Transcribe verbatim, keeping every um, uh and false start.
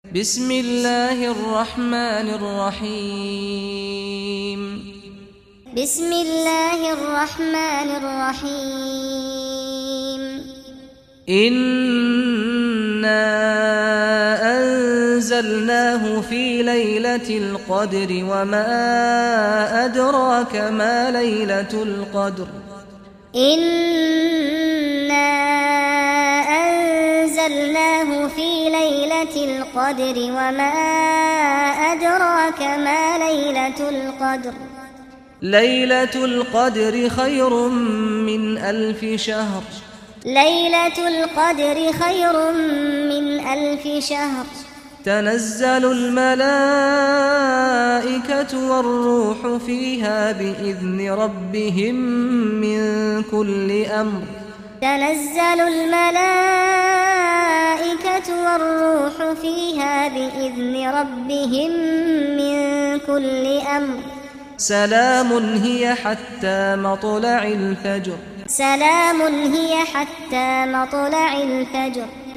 بسم الله الرحمن الرحيم بسم الله الرحمن الرحيم إنا أنزلناه في ليلة القدر وما أدراك ما ليلة القدر إنا أنزلناه في ليلة القدر وما أدراك ما ليلة القدر ليلة القدر خير من ألف شهر ليلة القدر خير من ألف شهر تنزل الملائكة والروح فيها بإذن ربهم من كل أمر تنزل الملائكة والروح فيها بإذن ربهم من كل أمر سلام هي حتى مطلع الفجر سلام هي حتى مطلع الفجر